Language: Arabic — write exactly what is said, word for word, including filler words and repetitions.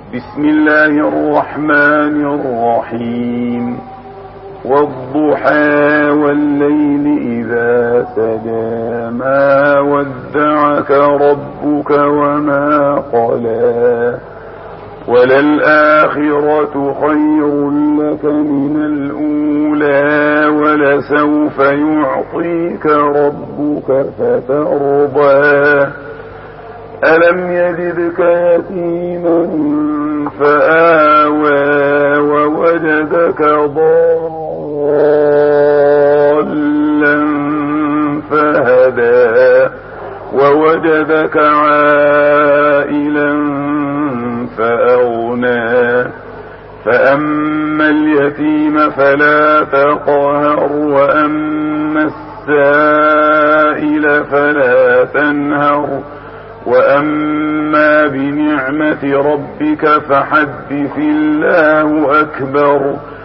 بسم الله الرحمن الرحيم والضحى والليل إذا سجى ما ودعك ربك وما قلى وللآخرة خير لك من الأولى ولسوف يعطيك ربك فترضى ألم يجدك يتيما فآوى ووجدك ضالا فهدى ووجدك عائلا فأغنى فأما اليتيم فلا تقهر وأما السائل فلا تنهر وأما بنعمة ربك فحدث الله أكبر